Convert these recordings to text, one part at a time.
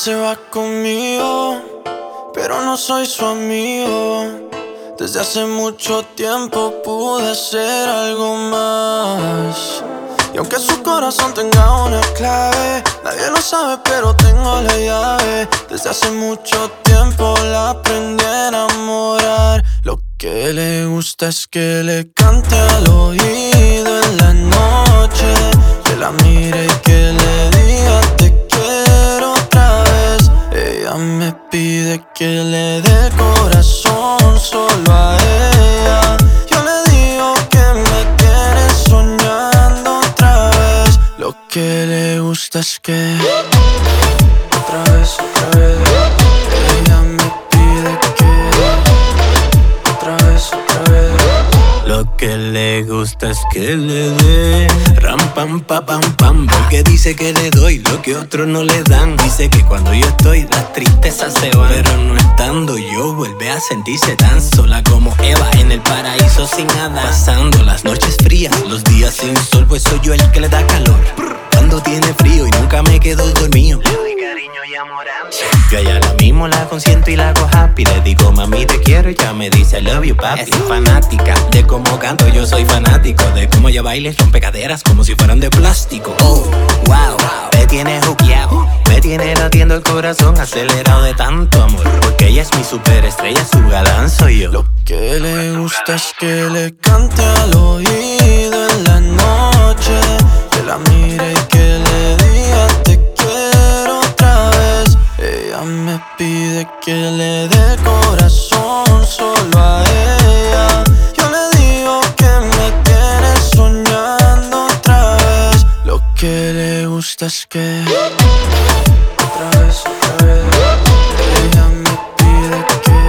se va conmigo, pero no soy su amigo. Desde hace mucho tiempo pude ser algo más. Y aunque su corazón tenga una clave, nadie lo sabe, pero tengo la llave. Desde hace mucho tiempo la aprendí a enamorar. Lo que le gusta es que le cante al oído en la noche, que la mire y que le diga te quiero otra vez. Ella me pide que le dé el corazón solo a ella. Yo le digo que me tiene soñando otra vez. Lo que le gusta es que otra vez, otra vez. Ella me pide que otra vez, otra vez. Lo que le gusta es que le dé ram pam pa pam pam, porque dice que le doy lo que otros no le dan. Dice que cuando yo estoy las tristezas se van, pero no estando yo vuelve a sentirse tan sola como Eva en el paraíso sin nada. Pasando las noches frías, los días sin sol, pues soy yo el que le da calor. Cuando tiene frío y nunca me quedo dormido, le doy cariño y amor. Yo a ella lo mismo la consiento y la hago happy. Le digo mami te quiero y ya me dice I love you papi. Es fanática de cómo canto, yo soy fanático de cómo ella baila y rompe caderas como si fueran de plástico. Oh, wow, me tiene juqueado, me tiene latiendo el corazón acelerado de tanto amor, porque ella es mi superestrella, su galán soy yo. Lo que le gusta es que le cante al oído en la noche, que la mire y que le diga te quiero otra vez. Ella me pide que le dé el corazón solo a ella. Yo le digo que me tiene soñando otra vez. Lo que le gusta es que otra vez, otra vez. Ella me pide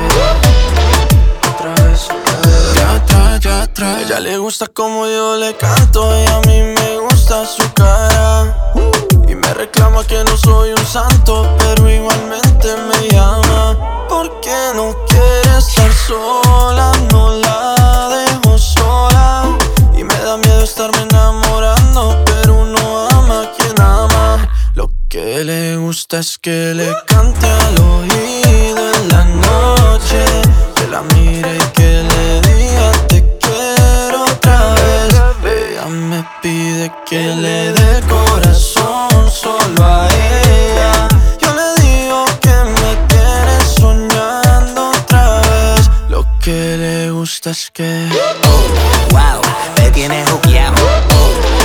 que otra vez, otra vez. Ya atrás. Ella le gusta como yo le canto y a mí me gusta su cara. Y me reclama que no soy un santo, pero igualmente me llama. Porque no quiere estar sola, no la dejo sola. Y me da miedo estarme enamorando, pero uno ama a quien ama. Lo que le gusta es que le cante al oído en la noche, que la mire y que le diga te quiero otra vez. Ella me pide que le dé el corazón solo a ella. Yo le digo que me tiene soñando otra vez. Lo que le gusta es que oh, wow, me tiene juqueado. Oh,